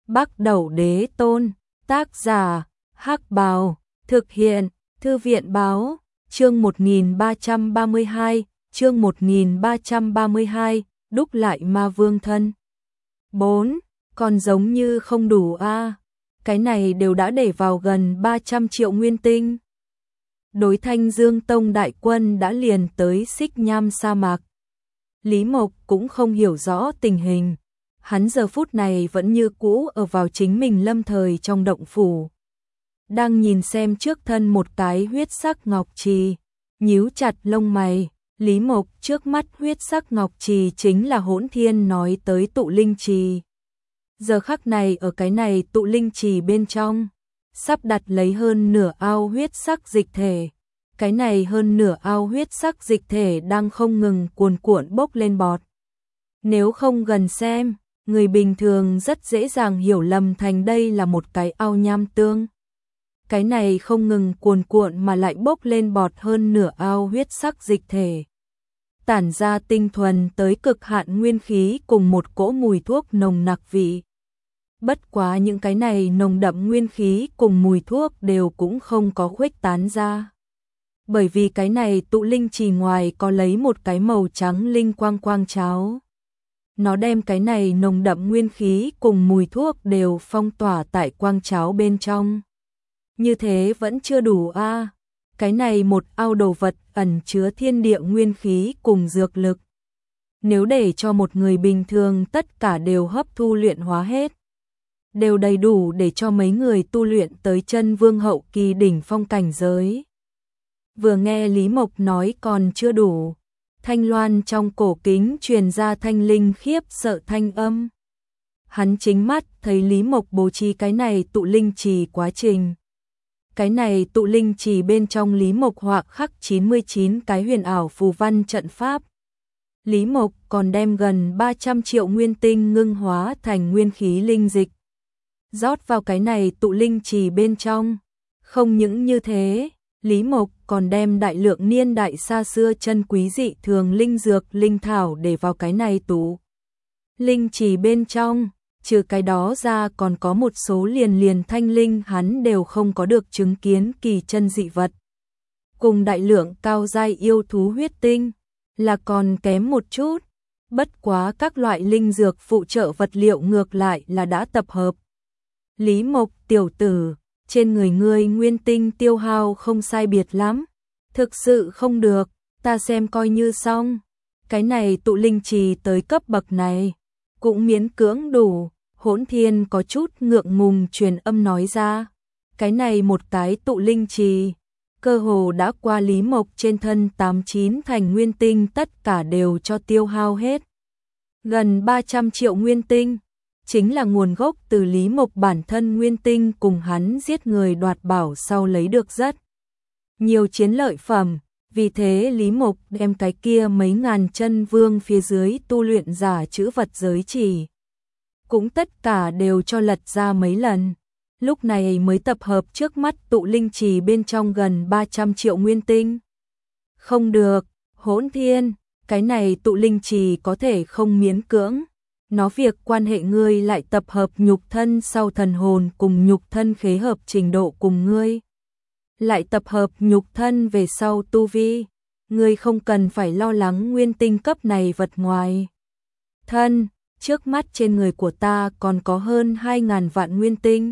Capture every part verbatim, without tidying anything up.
Bắc Đẩu Đế Tôn, tác giả, Hắc Bào, thực hiện, Thư viện báo, chương một nghìn ba trăm ba mươi hai, chương một nghìn ba trăm ba mươi hai, đúc lại ma vương thân. bốn. Còn giống như không đủ a à. Cái này đều đã để vào gần ba trăm triệu nguyên tinh. Đối Thanh Dương Tông đại quân đã liền tới Xích Nham sa mạc. Lý Mộc cũng không hiểu rõ tình hình. Hắn giờ phút này vẫn như cũ ở vào chính mình lâm thời trong động phủ. Đang nhìn xem trước thân một cái huyết sắc ngọc trì, nhíu chặt lông mày. Lý Mộc trước mắt huyết sắc ngọc trì chính là Hỗn Thiên nói tới tụ linh trì. Giờ khắc này ở cái này tụ linh trì bên trong, sắp đặt lấy hơn nửa ao huyết sắc dịch thể. Cái này hơn nửa ao huyết sắc dịch thể đang không ngừng cuồn cuộn bốc lên bọt. Nếu không gần xem, người bình thường rất dễ dàng hiểu lầm thành đây là một cái ao nham tương. Cái này không ngừng cuồn cuộn mà lại bốc lên bọt hơn nửa ao huyết sắc dịch thể. Tản ra tinh thuần tới cực hạn nguyên khí cùng một cỗ mùi thuốc nồng nặc vị. Bất quá những cái này nồng đậm nguyên khí cùng mùi thuốc đều cũng không có khuếch tán ra. Bởi vì cái này tụ linh trì ngoài có lấy một cái màu trắng linh quang quang cháo. Nó đem cái này nồng đậm nguyên khí cùng mùi thuốc đều phong tỏa tại quang cháo bên trong. Như thế vẫn chưa đủ a à. Cái này một ao đồ vật ẩn chứa thiên địa nguyên khí cùng dược lực. Nếu để cho một người bình thường tất cả đều hấp thu luyện hóa hết, đều đầy đủ để cho mấy người tu luyện tới chân vương hậu kỳ đỉnh phong cảnh giới. Vừa nghe Lý Mộc nói còn chưa đủ, thanh loan trong cổ kính truyền ra thanh linh khiếp sợ thanh âm. Hắn chính mắt thấy Lý Mộc bố trí cái này tụ linh trì quá trình. Cái này tụ linh trì bên trong Lý Mộc họa khắc chín mươi chín cái huyền ảo phù văn trận pháp. Lý Mộc còn đem gần ba trăm triệu nguyên tinh ngưng hóa thành nguyên khí linh dịch, rót vào cái này tụ linh trì bên trong. Không những như thế, Lý Mộc còn đem đại lượng niên đại xa xưa chân quý dị thường linh dược linh thảo để vào cái này tụ linh trì bên trong. Trừ cái đó ra còn có một số liền liền thanh linh hắn đều không có được chứng kiến kỳ chân dị vật. Cùng đại lượng cao giai yêu thú huyết tinh là còn kém một chút. Bất quá các loại linh dược phụ trợ vật liệu ngược lại là đã tập hợp. Lý Mộc tiểu tử, trên người ngươi nguyên tinh tiêu hao không sai biệt lắm. Thực sự không được, ta xem coi như xong. Cái này tụ linh trì tới cấp bậc này, cũng miễn cưỡng đủ. Hỗn Thiên có chút ngượng ngùng truyền âm nói ra. Cái này một cái tụ linh trì, cơ hồ đã qua Lý Mộc trên thân tám chín thành nguyên tinh tất cả đều cho tiêu hao hết. Gần ba trăm triệu nguyên tinh, chính là nguồn gốc từ Lý Mộc bản thân nguyên tinh cùng hắn giết người đoạt bảo sau lấy được rất nhiều chiến lợi phẩm. Vì thế Lý Mộc đem cái kia mấy ngàn chân vương phía dưới tu luyện giả chữ vật giới chỉ cũng tất cả đều cho lật ra mấy lần. Lúc này mới tập hợp trước mắt tụ linh trì bên trong gần ba trăm triệu nguyên tinh. Không được, Hỗn Thiên, cái này tụ linh trì có thể không miễn cưỡng. Nó việc quan hệ ngươi lại tập hợp nhục thân sau thần hồn cùng nhục thân khế hợp trình độ cùng ngươi. Lại tập hợp nhục thân về sau tu vi. Ngươi không cần phải lo lắng nguyên tinh cấp này vật ngoài thân. Trước mắt trên người của ta còn có hơn hai ngàn vạn nguyên tinh.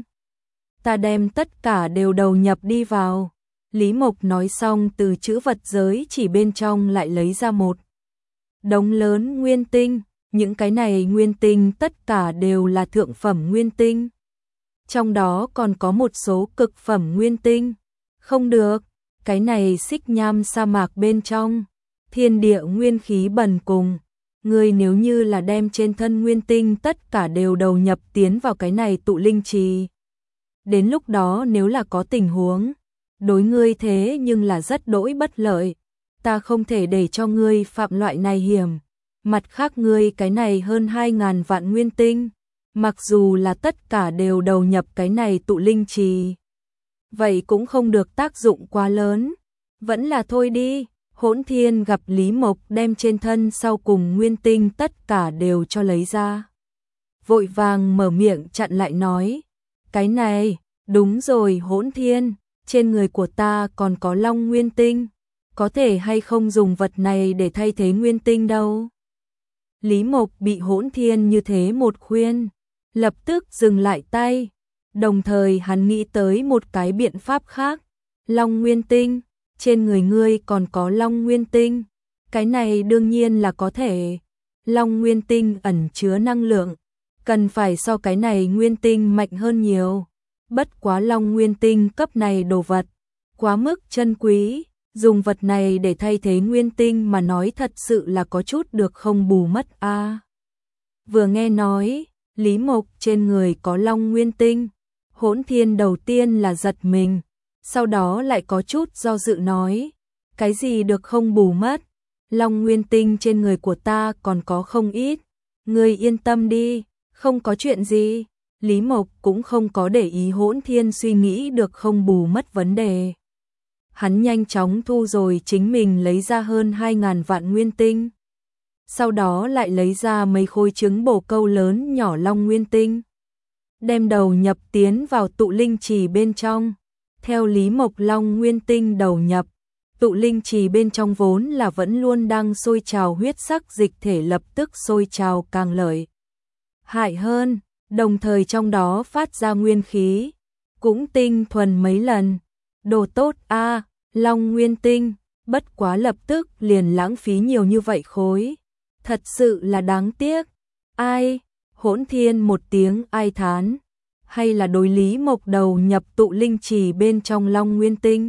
Ta đem tất cả đều đầu nhập đi vào. Lý Mộc nói xong từ chữ vật giới chỉ bên trong lại lấy ra một đống lớn nguyên tinh. Những cái này nguyên tinh tất cả đều là thượng phẩm nguyên tinh. Trong đó còn có một số cực phẩm nguyên tinh. Không được, cái này Xích Nham sa mạc bên trong, thiên địa nguyên khí bần cùng. Ngươi nếu như là đem trên thân nguyên tinh tất cả đều đầu nhập tiến vào cái này tụ linh trì. Đến lúc đó nếu là có tình huống, đối ngươi thế nhưng là rất đỗi bất lợi. Ta không thể để cho ngươi phạm loại này hiểm. Mặt khác ngươi cái này hơn hai ngàn vạn nguyên tinh, mặc dù là tất cả đều đầu nhập cái này tụ linh trì, vậy cũng không được tác dụng quá lớn. Vẫn là thôi đi. Hỗn Thiên gặp Lý Mộc đem trên thân sau cùng nguyên tinh tất cả đều cho lấy ra. vội vàng mở miệng chặn lại nói, cái này, đúng rồi Hỗn Thiên, trên người của ta còn có Long Nguyên Tinh, có thể hay không dùng vật này để thay thế Nguyên Tinh đâu. Lý Mộc bị Hỗn Thiên như thế một khuyên, lập tức dừng lại tay, đồng thời hắn nghĩ tới một cái biện pháp khác, Long Nguyên Tinh, trên người ngươi còn có Long Nguyên Tinh, cái này đương nhiên là có thể, Long Nguyên Tinh ẩn chứa năng lượng, cần phải so cái này Nguyên Tinh mạnh hơn nhiều, bất quá Long Nguyên Tinh cấp này đồ vật, quá mức chân quý, dùng vật này để thay thế Nguyên Tinh mà nói thật sự là có chút được không bù mất a. À, vừa nghe nói, Lý Mộc trên người có Long Nguyên Tinh, Hỗn Thiên đầu tiên là giật mình, sau đó lại có chút do dự nói, cái gì được không bù mất, Long Nguyên Tinh trên người của ta còn có không ít, ngươi yên tâm đi, không có chuyện gì. Lý Mộc cũng không có để ý Hỗn Thiên suy nghĩ được không bù mất vấn đề. Hắn nhanh chóng thu rồi chính mình lấy ra hơn hai ngàn vạn nguyên tinh. Sau đó lại lấy ra mấy khối trứng bổ câu lớn nhỏ Long Nguyên Tinh. Đem đầu nhập tiến vào tụ linh trì bên trong. Theo Lý Mộc Long Nguyên Tinh đầu nhập, tụ linh trì bên trong vốn là vẫn luôn đang sôi trào huyết sắc dịch thể lập tức sôi trào càng lợi hại hơn, đồng thời trong đó phát ra nguyên khí, cũng tinh thuần mấy lần. Đồ tốt a, à, Long Nguyên Tinh, bất quá lập tức liền lãng phí nhiều như vậy khối. Thật sự là đáng tiếc. Ai? Hỗn Thiên một tiếng ai thán. Hay là đối Lý Mộc đầu nhập tụ linh trì bên trong Long Nguyên Tinh?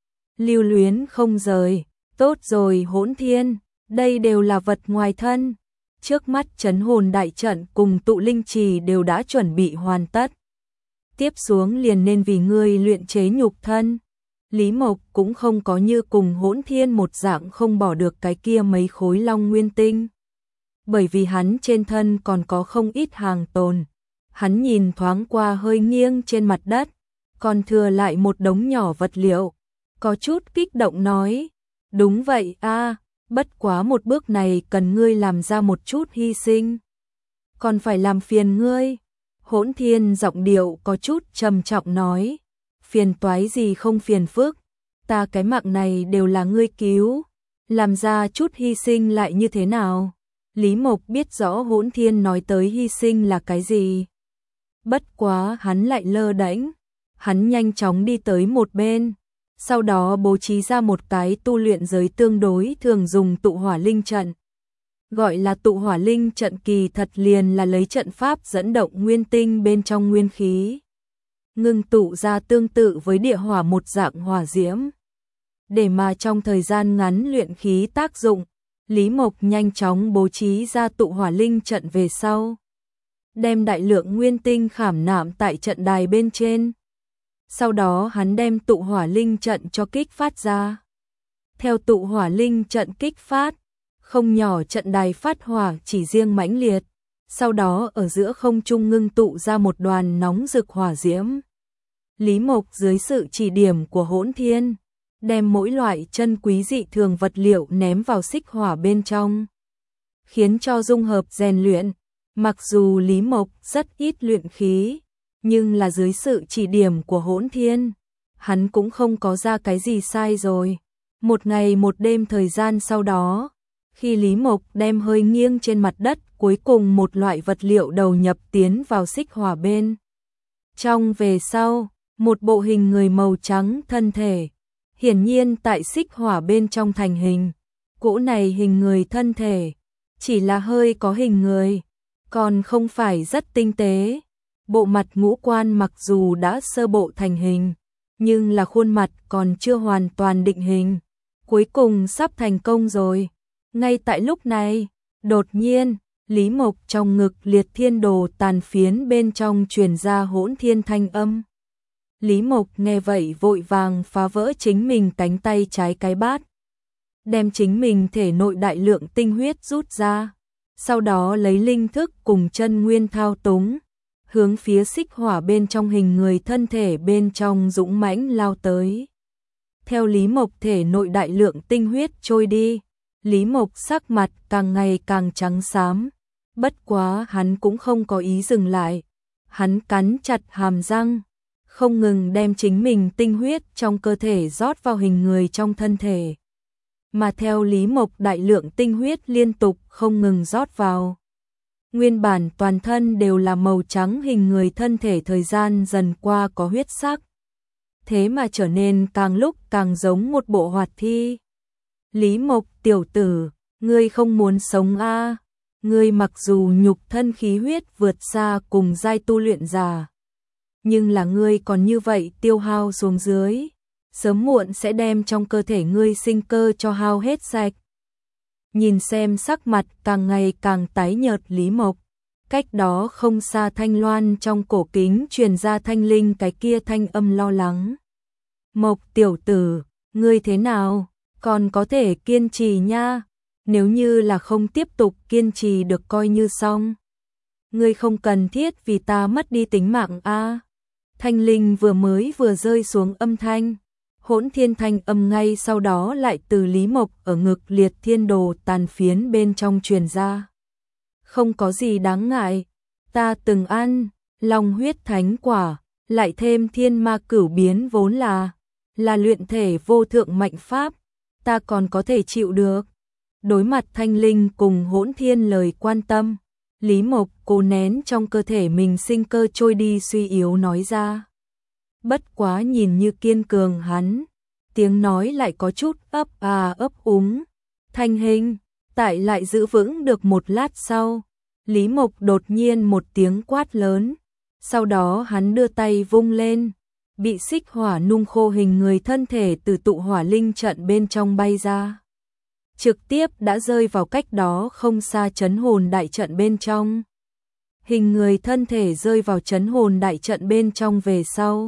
Lưu luyến không rời. Tốt rồi Hỗn Thiên, đây đều là vật ngoài thân. Trước mắt trấn hồn đại trận cùng tụ linh trì đều đã chuẩn bị hoàn tất. Tiếp xuống liền nên vì ngươi luyện chế nhục thân. Lý Mộc cũng không có như cùng Hỗn Thiên một dạng không bỏ được cái kia mấy khối Long Nguyên Tinh. Bởi vì hắn trên thân còn có không ít hàng tồn. Hắn nhìn thoáng qua hơi nghiêng trên mặt đất, còn thừa lại một đống nhỏ vật liệu. Có chút kích động nói, đúng vậy a, bất quá một bước này cần ngươi làm ra một chút hy sinh. Còn phải làm phiền ngươi. Hỗn Thiên giọng điệu có chút trầm trọng nói, phiền toái gì không phiền phức, ta cái mạng này đều là ngươi cứu, làm ra chút hy sinh lại như thế nào? Lý Mộc biết rõ Hỗn Thiên nói tới hy sinh là cái gì. Bất quá hắn lại lơ đễnh, hắn nhanh chóng đi tới một bên, sau đó bố trí ra một cái tu luyện giới tương đối thường dùng tụ hỏa linh trận. Gọi là tụ hỏa linh trận kỳ thật liền là lấy trận pháp dẫn động nguyên tinh bên trong nguyên khí, ngưng tụ ra tương tự với địa hỏa một dạng hỏa diễm. Để mà trong thời gian ngắn luyện khí tác dụng, Lý Mộc nhanh chóng bố trí ra tụ hỏa linh trận về sau. Đem đại lượng nguyên tinh khảm nạm tại trận đài bên trên. Sau đó hắn đem tụ hỏa linh trận cho kích phát ra. Theo tụ hỏa linh trận kích phát, không nhỏ trận đài phát hỏa chỉ riêng mãnh liệt. Sau đó ở giữa không trung ngưng tụ ra một đoàn nóng rực hỏa diễm. Lý Mộc dưới sự chỉ điểm của Hỗn Thiên, đem mỗi loại chân quý dị thường vật liệu ném vào xích hỏa bên trong, khiến cho dung hợp rèn luyện. Mặc dù Lý Mộc rất ít luyện khí, nhưng là dưới sự chỉ điểm của Hỗn Thiên, hắn cũng không có ra cái gì sai rồi. Một ngày một đêm thời gian sau đó, khi Lý Mộc đem hơi nghiêng trên mặt đất cuối cùng một loại vật liệu đầu nhập tiến vào xích hỏa bên trong về sau, một bộ hình người màu trắng thân thể, hiển nhiên tại xích hỏa bên trong thành hình. Cỗ này hình người thân thể, chỉ là hơi có hình người, còn không phải rất tinh tế. Bộ mặt ngũ quan mặc dù đã sơ bộ thành hình, nhưng là khuôn mặt còn chưa hoàn toàn định hình. Cuối cùng sắp thành công rồi. Ngay tại lúc này, đột nhiên, Lý Mộc trong ngực liệt thiên đồ tàn phiến bên trong truyền ra Hỗn Thiên thanh âm. Lý Mộc nghe vậy vội vàng phá vỡ chính mình cánh tay trái cái bát, đem chính mình thể nội đại lượng tinh huyết rút ra, sau đó lấy linh thức cùng chân nguyên thao túng, hướng phía xích hỏa bên trong hình người thân thể bên trong dũng mãnh lao tới. Theo Lý Mộc thể nội đại lượng tinh huyết trôi đi, Lý Mộc sắc mặt càng ngày càng trắng xám, Bất quá hắn cũng không có ý dừng lại. Hắn cắn chặt hàm răng, không ngừng đem chính mình tinh huyết trong cơ thể rót vào hình người trong thân thể. Mà theo Lý Mộc đại lượng tinh huyết liên tục không ngừng rót vào. Nguyên bản toàn thân đều là màu trắng hình người thân thể thời gian dần qua có huyết sắc. Thế mà trở nên càng lúc càng giống một bộ hoạt thi. Lý Mộc tiểu tử, ngươi không muốn sống a? À? Ngươi mặc dù nhục thân khí huyết vượt xa cùng giai tu luyện giả, nhưng là ngươi còn như vậy tiêu hao xuống dưới, sớm muộn sẽ đem trong cơ thể ngươi sinh cơ cho hao hết sạch. Nhìn xem sắc mặt càng ngày càng tái nhợt Lý Mộc, cách đó không xa Thanh Loan trong cổ kính truyền ra Thanh Linh cái kia thanh âm lo lắng. Mộc tiểu tử, ngươi thế nào, còn có thể kiên trì nha, nếu như là không tiếp tục kiên trì được coi như xong. Ngươi không cần thiết vì ta mất đi tính mạng a. À. Thanh Linh vừa mới vừa rơi xuống âm thanh, hỗn thiên thanh âm ngay sau đó lại từ Lý Mộc ở ngực liệt thiên đồ tàn phiến bên trong truyền ra. Không có gì đáng ngại, ta từng ăn long huyết thánh quả, lại thêm thiên ma cửu biến vốn là là luyện thể vô thượng mạnh pháp, ta còn có thể chịu được. Đối mặt Thanh Linh cùng hỗn thiên lời quan tâm, Lý Mộc cố nén trong cơ thể mình sinh cơ trôi đi suy yếu nói ra. Bất quá nhìn như kiên cường hắn, tiếng nói lại có chút ấp à ấp úng. Thanh Hình, tại lại giữ vững được một lát sau, Lý Mộc đột nhiên một tiếng quát lớn, sau đó hắn đưa tay vung lên, bị xích hỏa nung khô hình người thân thể từ tụ hỏa linh trận bên trong bay ra. Trực tiếp đã rơi vào cách đó không xa trấn hồn đại trận bên trong. Hình người thân thể rơi vào trấn hồn đại trận bên trong về sau.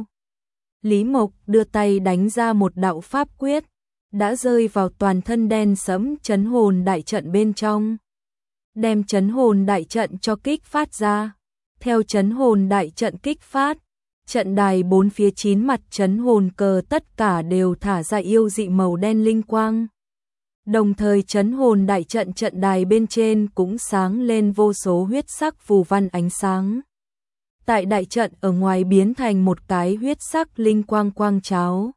Lý Mộc đưa tay đánh ra một đạo pháp quyết, đã rơi vào toàn thân đen sẫm trấn hồn đại trận bên trong. Đem trấn hồn đại trận cho kích phát ra. Theo trấn hồn đại trận kích phát, trận đài bốn phía chín mặt trấn hồn cờ tất cả đều thả ra yêu dị màu đen linh quang. Đồng thời trấn hồn đại trận trận đài bên trên cũng sáng lên vô số huyết sắc phù văn ánh sáng. Tại đại trận ở ngoài biến thành một cái huyết sắc linh quang quang cháo.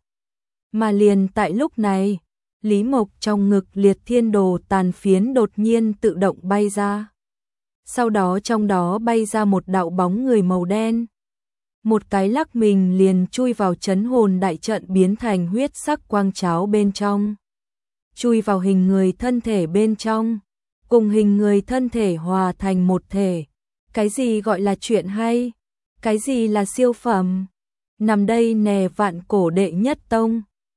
Mà liền tại lúc này, Lý Mộc trong ngực liệt thiên đồ tàn phiến đột nhiên tự động bay ra. Sau đó trong đó bay ra một đạo bóng người màu đen. Một cái lắc mình liền chui vào trấn hồn đại trận biến thành huyết sắc quang cháo bên trong. Chui vào hình người thân thể bên trong, cùng hình người thân thể hòa thành một thể. Cái gì gọi là chuyện hay? Cái gì là siêu phẩm? Nằm đây nè vạn cổ đệ nhất tông,